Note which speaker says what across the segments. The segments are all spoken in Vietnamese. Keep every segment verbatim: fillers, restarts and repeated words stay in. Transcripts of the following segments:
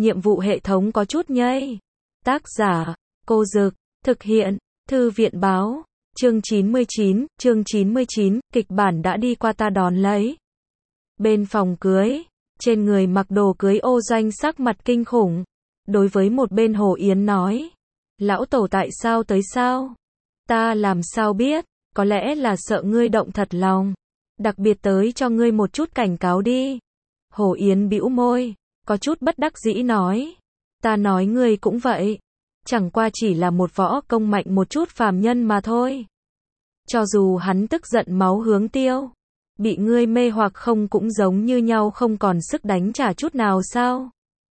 Speaker 1: nhiệm vụ hệ thống có chút nhây. Tác giả, Cô Dực, thực hiện, Thư viện báo, chương chín mươi chín, chương chín mươi chín, kịch bản đã đi qua ta đón lấy. Bên phòng cưới, trên người mặc đồ cưới Ô Doanh sắc mặt kinh khủng. Đối với một bên Hồ Yến nói, lão tổ tại sao tới sao? Ta làm sao biết, có lẽ là sợ ngươi động thật lòng. Đặc biệt tới cho ngươi một chút cảnh cáo đi. Hồ Yến bĩu môi, có chút bất đắc dĩ nói. Ta nói ngươi cũng vậy. Chẳng qua chỉ là một võ công mạnh một chút phàm nhân mà thôi. Cho dù hắn tức giận máu hướng tiêu, bị ngươi mê hoặc không cũng giống như nhau không còn sức đánh trả chút nào sao?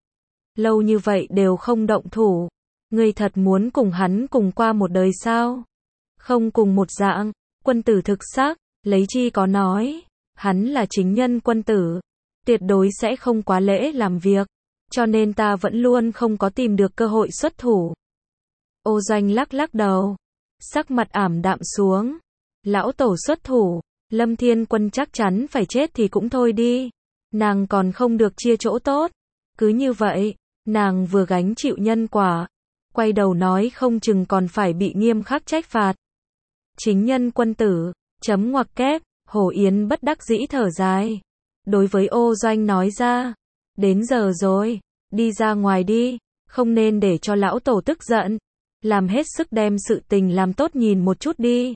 Speaker 1: Lâu như vậy đều không động thủ. Ngươi thật muốn cùng hắn cùng qua một đời sao? Không cùng một dạng, quân tử thực xác, lấy chi có nói. Hắn là chính nhân quân tử, tuyệt đối sẽ không quá lễ làm việc. Cho nên ta vẫn luôn không có tìm được cơ hội xuất thủ. Ô Doanh lắc lắc đầu, sắc mặt ảm đạm xuống. Lão tổ xuất thủ, Lâm Thiên Quân chắc chắn phải chết thì cũng thôi đi. Nàng còn không được chia chỗ tốt. Cứ như vậy, nàng vừa gánh chịu nhân quả, quay đầu nói không chừng còn phải bị nghiêm khắc trách phạt. Chính nhân quân tử, chấm ngoặc kép, Hồ Yến bất đắc dĩ thở dài. Đối với Ô Doanh nói ra, đến giờ rồi, đi ra ngoài đi, không nên để cho lão tổ tức giận. Làm hết sức đem sự tình làm tốt nhìn một chút đi.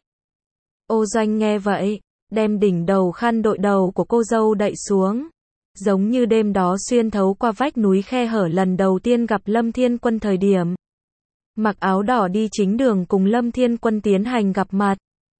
Speaker 1: Ô Doanh nghe vậy, đem đỉnh đầu khăn đội đầu của cô dâu đậy xuống. Giống như đêm đó xuyên thấu qua vách núi khe hở lần đầu tiên gặp Lâm Thiên Quân thời điểm. Mặc áo đỏ đi chính đường cùng Lâm Thiên Quân tiến hành gặp mặt.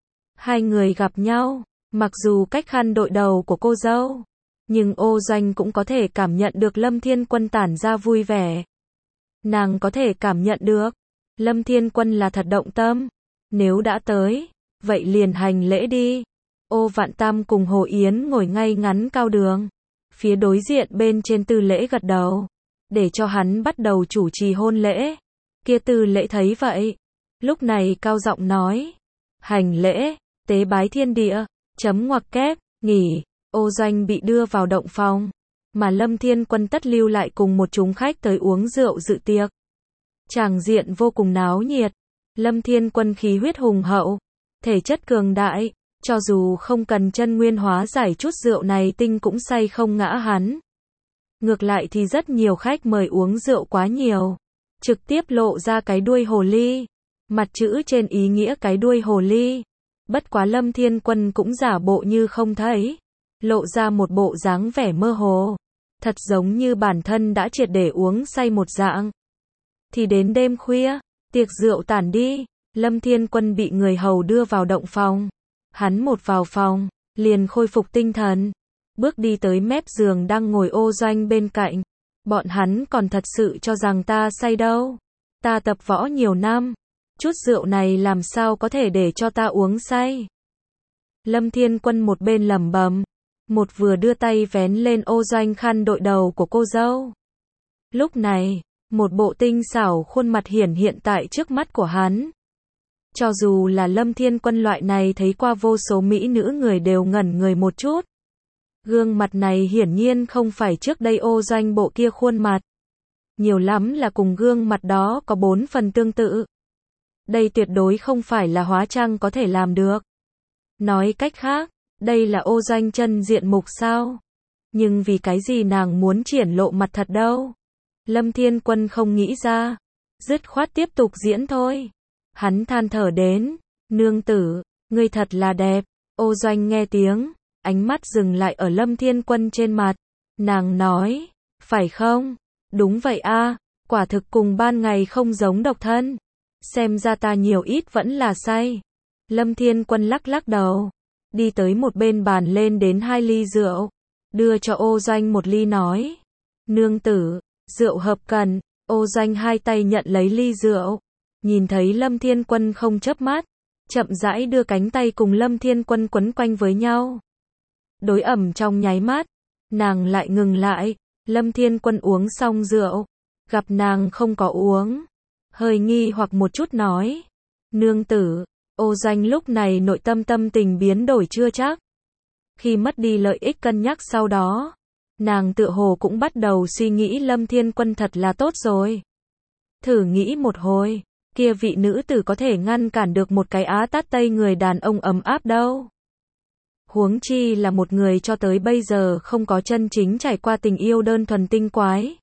Speaker 1: Hai người gặp nhau, mặc dù cách khăn đội đầu của cô dâu, nhưng Ô Doanh cũng có thể cảm nhận được Lâm Thiên Quân tản ra vui vẻ. Nàng có thể cảm nhận được, Lâm Thiên Quân là thật động tâm. Nếu đã tới, vậy liền hành lễ đi. Ô Vạn Tam cùng Hồ Yến ngồi ngay ngắn cao đường. Phía đối diện bên trên Tư Lễ gật đầu, để cho hắn bắt đầu chủ trì hôn lễ. Kia Tư Lễ thấy vậy, lúc này cao giọng nói, hành lễ, tế bái thiên địa, chấm ngoặc kép, nghỉ. Ô Doanh bị đưa vào động phòng, mà Lâm Thiên Quân tất lưu lại cùng một chúng khách tới uống rượu dự tiệc. Tràng diện vô cùng náo nhiệt. Lâm Thiên Quân khí huyết hùng hậu, thể chất cường đại, cho dù không cần chân nguyên hóa giải chút rượu này tinh cũng say không ngã hắn. Ngược lại thì rất nhiều khách mời uống rượu quá nhiều, trực tiếp lộ ra cái đuôi hồ ly, mặt chữ trên ý nghĩa cái đuôi hồ ly. Bất quá Lâm Thiên Quân cũng giả bộ như không thấy, lộ ra một bộ dáng vẻ mơ hồ, thật giống như bản thân đã triệt để uống say một dạng. Thì đến đêm khuya, tiệc rượu tản đi, Lâm Thiên Quân bị người hầu đưa vào động phòng. Hắn một vào phòng, liền khôi phục tinh thần, bước đi tới mép giường đang ngồi Ô Doanh bên cạnh. Bọn hắn còn thật sự cho rằng ta say đâu. Ta tập võ nhiều năm, chút rượu này làm sao có thể để cho ta uống say. Lâm Thiên Quân một bên lẩm bẩm, một vừa đưa tay vén lên Ô Doanh khăn đội đầu của cô dâu. Lúc này, một bộ tinh xảo khuôn mặt hiển hiện tại trước mắt của hắn. Cho dù là Lâm Thiên Quân loại này thấy qua vô số mỹ nữ người đều ngẩn người một chút. Gương mặt này hiển nhiên không phải trước đây Ô Doanh bộ kia khuôn mặt. Nhiều lắm là cùng gương mặt đó có bốn phần tương tự. Đây tuyệt đối không phải là hóa trang có thể làm được. Nói cách khác, đây là Ô Doanh chân diện mục sao? Nhưng vì cái gì nàng muốn triển lộ mặt thật đâu? Lâm Thiên Quân không nghĩ ra, dứt khoát tiếp tục diễn thôi. Hắn than thở đến, nương tử, ngươi thật là đẹp. Ô Doanh nghe tiếng, ánh mắt dừng lại ở Lâm Thiên Quân trên mặt. Nàng nói, phải không? Đúng vậy a, quả thực cùng ban ngày không giống độc thân. Xem ra ta nhiều ít vẫn là say. Lâm Thiên Quân lắc lắc đầu, đi tới một bên bàn lên đến hai ly rượu, đưa cho Ô Doanh một ly nói, nương tử, rượu hợp cần. Ô Doanh hai tay nhận lấy ly rượu, nhìn thấy Lâm Thiên Quân không chớp mắt, chậm rãi đưa cánh tay cùng Lâm Thiên Quân quấn quanh với nhau. Đối ẩm trong nháy mắt, nàng lại ngừng lại. Lâm Thiên Quân uống xong rượu, gặp nàng không có uống, hơi nghi hoặc một chút nói, nương tử. Ô Doanh lúc này nội tâm tâm tình biến đổi chưa chắc. Khi mất đi lợi ích cân nhắc sau đó, Nàng tựa hồ cũng bắt đầu suy nghĩ Lâm Thiên Quân thật là tốt rồi. Thử nghĩ một hồi, kia vị nữ tử có thể ngăn cản được một cái á tát tây người đàn ông ấm áp đâu. Huống chi là một người cho tới bây giờ không có chân chính trải qua tình yêu đơn thuần tinh quái.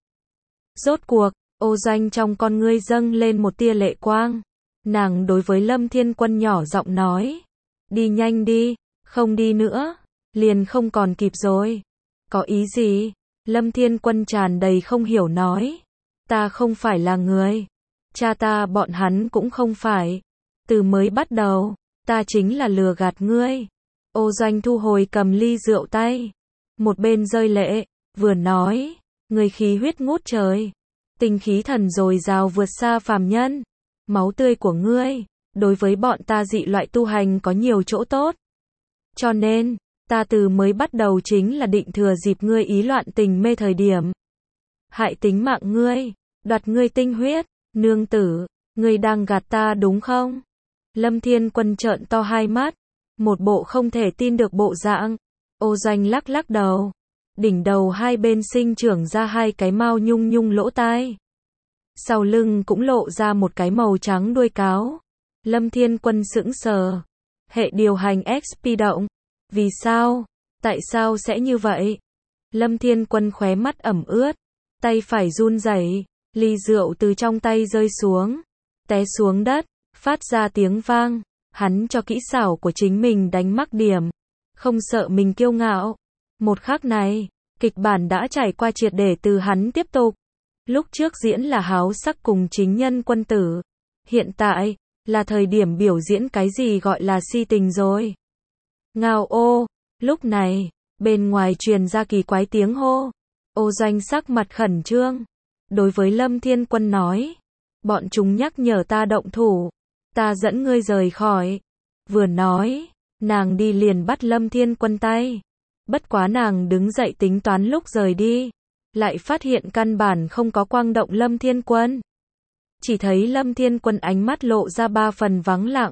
Speaker 1: Rốt cuộc, Ô Doanh trong con ngươi dâng lên một tia lệ quang. Nàng đối với Lâm Thiên Quân nhỏ giọng nói. Đi nhanh đi, không đi nữa, liền không còn kịp rồi. Có ý gì? Lâm Thiên Quân tràn đầy không hiểu nói. Ta không phải là người. Cha ta bọn hắn cũng không phải. Từ mới bắt đầu, ta chính là lừa gạt ngươi. Ô Doanh thu hồi cầm ly rượu tay. Một bên rơi lệ, vừa nói. Người khí huyết ngút trời. Tinh khí thần dồi dào vượt xa phàm nhân. Máu tươi của ngươi, đối với bọn ta dị loại tu hành có nhiều chỗ tốt. Cho nên, ta từ mới bắt đầu chính là định thừa dịp ngươi ý loạn tình mê thời điểm. Hại tính mạng ngươi, đoạt ngươi tinh huyết, nương tử, ngươi đang gạt ta đúng không? Lâm Thiên Quân trợn to hai mắt, một bộ không thể tin được bộ dạng. Ô Doanh lắc lắc đầu, đỉnh đầu hai bên sinh trưởng ra hai cái mao nhung nhung lỗ tai. Sau lưng cũng lộ ra một cái màu trắng đuôi cáo. Lâm Thiên Quân sững sờ. Hệ điều hành ích pê động. Vì sao? Tại sao sẽ như vậy? Lâm Thiên Quân khóe mắt ẩm ướt. Tay phải run rẩy, ly rượu từ trong tay rơi xuống. Té xuống đất, phát ra tiếng vang. Hắn cho kỹ xảo của chính mình đánh mắc điểm. Không sợ mình kiêu ngạo. Một khắc này, kịch bản đã trải qua triệt để từ hắn tiếp tục. Lúc trước diễn là háo sắc cùng chính nhân quân tử. Hiện tại, là thời điểm biểu diễn cái gì gọi là si tình rồi. Ngao ô, lúc này, bên ngoài truyền ra kỳ quái tiếng hô. Ô Doanh sắc mặt khẩn trương. Đối với Lâm Thiên Quân nói. Bọn chúng nhắc nhở ta động thủ. Ta dẫn ngươi rời khỏi. Vừa nói, nàng đi liền bắt Lâm Thiên Quân tay. Bất quá nàng đứng dậy tính toán lúc rời đi. Lại phát hiện căn bản không có quang động Lâm Thiên Quân. Chỉ thấy Lâm Thiên Quân ánh mắt lộ ra ba phần vắng lặng.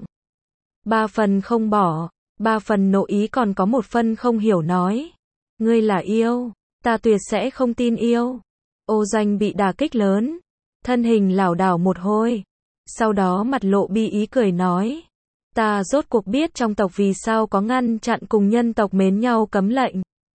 Speaker 1: Ba phần không bỏ, ba phần nội ý còn có một phần không hiểu nói. Ngươi là yêu, ta tuyệt sẽ không tin yêu. Ô Doanh bị đả kích lớn, thân hình lảo đảo một hồi. Sau đó mặt lộ bi ý cười nói. Ta rốt cuộc biết trong tộc vì sao có ngăn chặn cùng nhân tộc mến nhau cấm lệnh.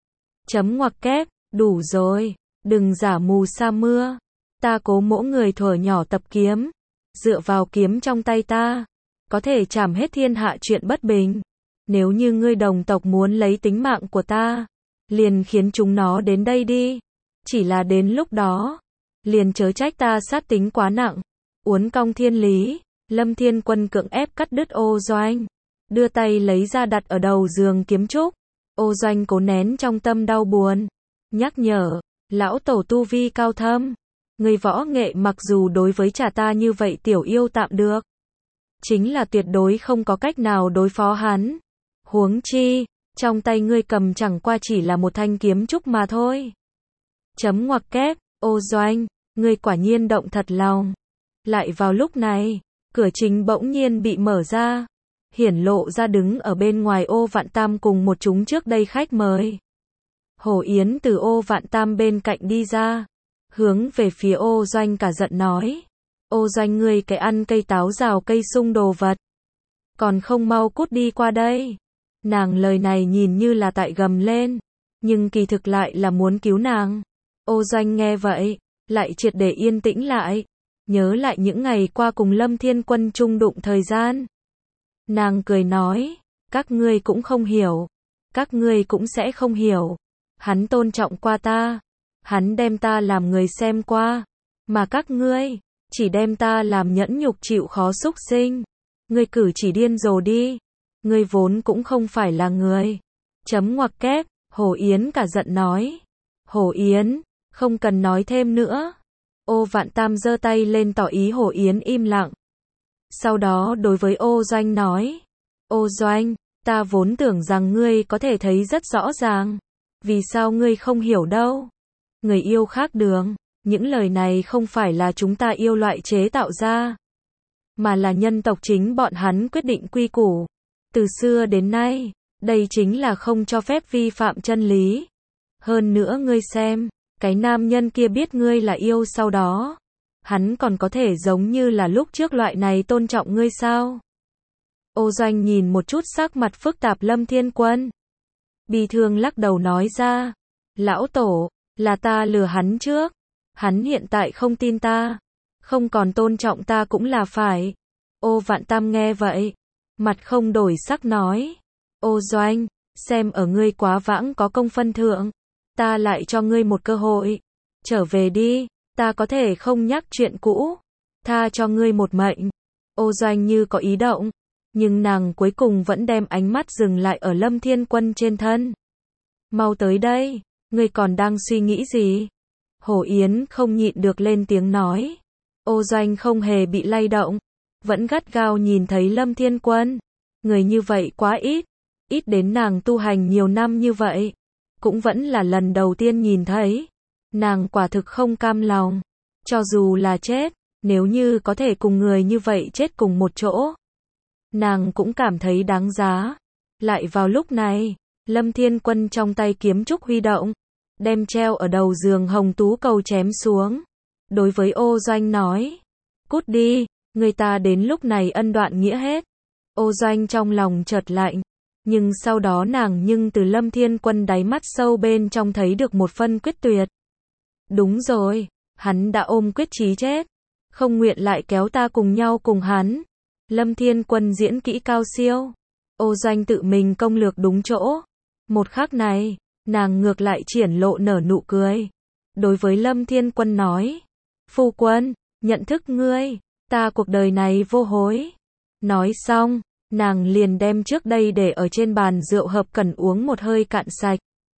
Speaker 1: Chấm ngoặc kép, đủ rồi. Đừng giả mù sa mưa. Ta cố mỗi người thuở nhỏ tập kiếm. Dựa vào kiếm trong tay ta, có thể trảm hết thiên hạ chuyện bất bình. Nếu như ngươi đồng tộc muốn lấy tính mạng của ta, liền khiến chúng nó đến đây đi. Chỉ là đến lúc đó, liền chớ trách ta sát tính quá nặng. Uốn cong thiên lý, Lâm Thiên Quân cưỡng ép cắt đứt Ô Doanh. Đưa tay lấy ra đặt ở đầu giường kiếm trúc. Ô Doanh cố nén trong tâm đau buồn. Nhắc nhở. Lão tổ tu vi cao thâm. Người võ nghệ mặc dù đối với trả ta như vậy tiểu yêu tạm được. Chính là tuyệt đối không có cách nào đối phó hắn. Huống chi, trong tay ngươi cầm chẳng qua chỉ là một thanh kiếm trúc mà thôi. Chấm ngoặc kép, Ô Doanh, ngươi quả nhiên động thật lòng. Lại vào lúc này, cửa chính bỗng nhiên bị mở ra. Hiển lộ ra đứng ở bên ngoài Ô Vạn Tam cùng một chúng trước đây khách mời. Hổ Yến từ Ô Vạn Tam bên cạnh đi ra, hướng về phía Ô Doanh cả giận nói. Ô Doanh ngươi cái ăn cây táo rào cây sung đồ vật. Còn không mau cút đi qua đây. Nàng lời này nhìn như là tại gầm lên, nhưng kỳ thực lại là muốn cứu nàng. Ô Doanh nghe vậy, lại triệt để yên tĩnh lại, nhớ lại những ngày qua cùng Lâm Thiên Quân chung đụng thời gian. Nàng cười nói, các ngươi cũng không hiểu, các ngươi cũng sẽ không hiểu. Hắn tôn trọng qua ta, hắn đem ta làm người xem qua, mà các ngươi chỉ đem ta làm nhẫn nhục chịu khó súc sinh. Ngươi cử chỉ điên rồ đi, ngươi vốn cũng không phải là người. Chấm ngoặc kép, Hổ Yến cả giận nói. Hổ Yến, không cần nói thêm nữa. Ô Vạn Tam giơ tay lên tỏ ý Hổ Yến im lặng. Sau đó đối với Ô Doanh nói. Ô Doanh, ta vốn tưởng rằng ngươi có thể thấy rất rõ ràng. Vì sao ngươi không hiểu đâu? Người yêu khác đường, những lời này không phải là chúng ta yêu loại chế tạo ra, mà là nhân tộc chính bọn hắn quyết định quy củ. Từ xưa đến nay, đây chính là không cho phép vi phạm chân lý. Hơn nữa ngươi xem, cái nam nhân kia biết ngươi là yêu sau đó. Hắn còn có thể giống như là lúc trước loại này tôn trọng ngươi sao? Ô Doanh nhìn một chút sắc mặt phức tạp Lâm Thiên Quân. Bi thương lắc đầu nói ra. Lão tổ, là ta lừa hắn trước. Hắn hiện tại không tin ta. Không còn tôn trọng ta cũng là phải. Ô Vạn Tam nghe vậy. Mặt không đổi sắc nói. Ô Doanh, xem ở ngươi quá vãng có công phân thượng. Ta lại cho ngươi một cơ hội. Trở về đi, ta có thể không nhắc chuyện cũ. Tha cho ngươi một mệnh. Ô Doanh như có ý động. Nhưng nàng cuối cùng vẫn đem ánh mắt dừng lại ở Lâm Thiên Quân trên thân. Mau tới đây, ngươi còn đang suy nghĩ gì? Hổ Yến không nhịn được lên tiếng nói. Ô Doanh không hề bị lay động. Vẫn gắt gao nhìn thấy Lâm Thiên Quân. Người như vậy quá ít. Ít đến nàng tu hành nhiều năm như vậy. Cũng vẫn là lần đầu tiên nhìn thấy. Nàng quả thực không cam lòng. Cho dù là chết, nếu như có thể cùng người như vậy chết cùng một chỗ. Nàng cũng cảm thấy đáng giá. Lại vào lúc này, Lâm Thiên Quân trong tay kiếm trúc huy động. Đem treo ở đầu giường hồng tú cầu chém xuống. Đối với Ô Doanh nói. Cút đi, người ta đến lúc này ân đoạn nghĩa hết. Ô Doanh trong lòng chợt lạnh. Nhưng sau đó nàng nhưng từ Lâm Thiên Quân đáy mắt sâu bên trong thấy được một phân quyết tuyệt. Đúng rồi, hắn đã ôm quyết chí chết. Không nguyện lại kéo ta cùng nhau cùng hắn. Lâm Thiên Quân diễn kỹ cao siêu. Ô Doanh tự mình công lược đúng chỗ. Một khắc này, nàng ngược lại triển lộ nở nụ cười. Đối với Lâm Thiên Quân nói. Phu quân, nhận thức ngươi, ta cuộc đời này vô hối. Nói xong, nàng liền đem trước đây để ở trên bàn rượu hợp cẩn uống một hơi cạn sạch.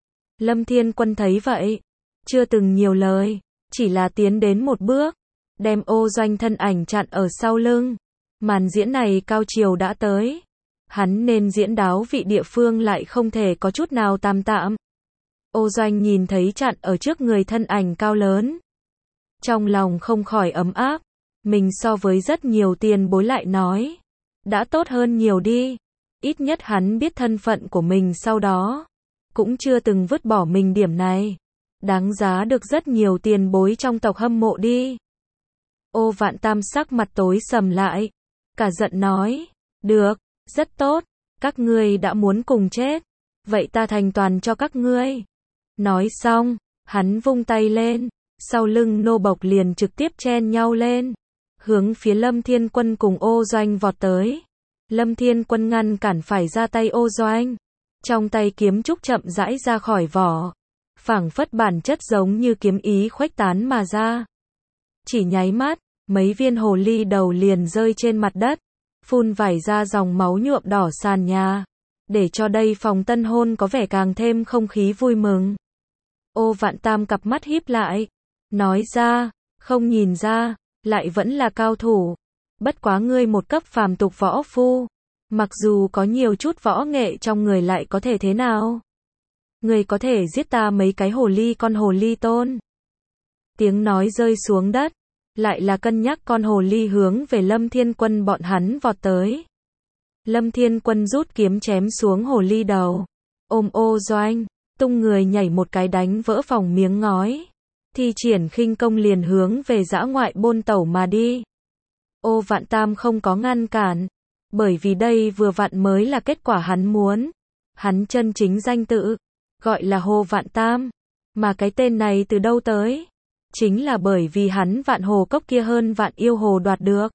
Speaker 1: Lâm Thiên Quân thấy vậy, chưa từng nhiều lời, chỉ là tiến đến một bước, đem Ô Doanh thân ảnh chặn ở sau lưng. Màn diễn này cao chiều đã tới. Hắn nên diễn đáo vị địa phương lại không thể có chút nào tạm tạm. Ô Doanh nhìn thấy chặn ở trước người thân ảnh cao lớn. Trong lòng không khỏi ấm áp. Mình so với rất nhiều tiền bối lại nói. Đã tốt hơn nhiều đi. Ít nhất hắn biết thân phận của mình sau đó. Cũng chưa từng vứt bỏ mình điểm này. Đáng giá được rất nhiều tiền bối trong tộc hâm mộ đi. Ô Vạn Tam sắc mặt tối sầm lại. Cả giận nói. Được, rất tốt. Các ngươi đã muốn cùng chết. Vậy ta thành toàn cho các ngươi. Nói xong, hắn vung tay lên. Sau lưng nô bộc liền trực tiếp chen nhau lên. Hướng phía Lâm Thiên Quân cùng Ô Doanh vọt tới. Lâm Thiên Quân ngăn cản phải ra tay Ô Doanh. Trong tay kiếm trúc chậm rãi ra khỏi vỏ. Phảng phất bản chất giống như kiếm ý khuếch tán mà ra. Chỉ nháy mắt, mấy viên hồ ly đầu liền rơi trên mặt đất. Phun vải ra dòng máu nhuộm đỏ sàn nhà. Để cho đây phòng tân hôn có vẻ càng thêm không khí vui mừng. Ô Vạn Tam cặp mắt híp lại. Nói ra, không nhìn ra, lại vẫn là cao thủ. Bất quá ngươi một cấp phàm tục võ phu. Mặc dù có nhiều chút võ nghệ trong người lại có thể thế nào? Ngươi có thể giết ta mấy cái hồ ly con hồ ly tôn. Tiếng nói rơi xuống đất. Lại là cân nhắc con hồ ly hướng về Lâm Thiên Quân bọn hắn vọt tới. Lâm Thiên Quân rút kiếm chém xuống hồ ly đầu. Ôm Ô Doanh, tung người nhảy một cái đánh vỡ phòng miếng ngói. Thi triển khinh công liền hướng về dã ngoại bôn tẩu mà đi. Ô Vạn Tam không có ngăn cản. Bởi vì đây vừa vặn mới là kết quả hắn muốn. Hắn chân chính danh tự, gọi là Hồ Vạn Tam. Mà cái tên này từ đâu tới? Chính là bởi vì hắn vạn hồ cốc kia hơn vạn yêu hồ đoạt được.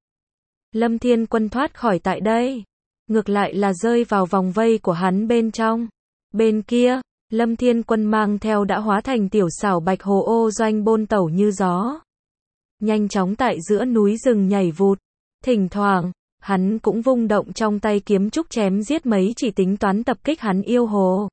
Speaker 1: Lâm Thiên Quân thoát khỏi tại đây. Ngược lại là rơi vào vòng vây của hắn bên trong. Bên kia, Lâm Thiên Quân mang theo đã hóa thành tiểu xảo bạch hồ Ô Doanh bôn tẩu như gió. Nhanh chóng tại giữa núi rừng nhảy vụt. Thỉnh thoảng, hắn cũng vung động trong tay kiếm trúc chém giết mấy chỉ tính toán tập kích hắn yêu hồ.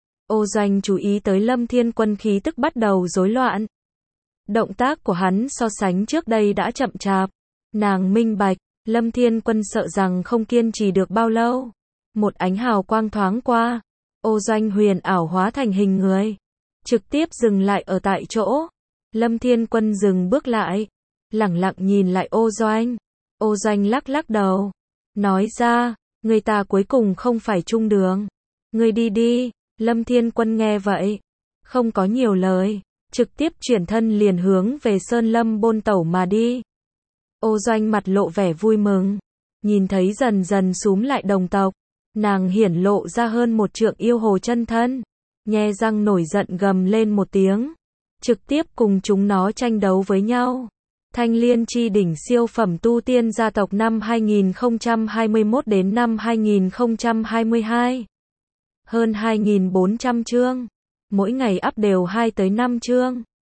Speaker 1: Ô Doanh chú ý tới Lâm Thiên Quân khí tức bắt đầu rối loạn. Động tác của hắn so sánh trước đây đã chậm chạp. Nàng minh bạch, Lâm Thiên Quân sợ rằng không kiên trì được bao lâu. Một ánh hào quang thoáng qua. Ô Doanh huyền ảo hóa thành hình người. Trực tiếp dừng lại ở tại chỗ. Lâm Thiên Quân dừng bước lại. Lẳng lặng nhìn lại Ô Doanh. Ô Doanh lắc lắc đầu. Nói ra, người ta cuối cùng không phải chung đường. Người đi đi. Lâm Thiên Quân nghe vậy. không có nhiều lời, trực tiếp chuyển thân liền hướng về Sơn Lâm Bôn Tẩu mà đi. Ô Doanh mặt lộ vẻ vui mừng, nhìn thấy dần dần xúm lại đồng tộc, nàng hiển lộ ra hơn một trượng yêu hồ chân thân, nhe răng nổi giận gầm lên một tiếng, trực tiếp cùng chúng nó tranh đấu với nhau. Thanh Liên chi đỉnh siêu phẩm tu tiên gia tộc năm hai nghìn không trăm hai mươi mốt đến năm hai nghìn không trăm hai mươi hai. Hơn hai nghìn bốn trăm chương, mỗi ngày up đều hai tới năm chương.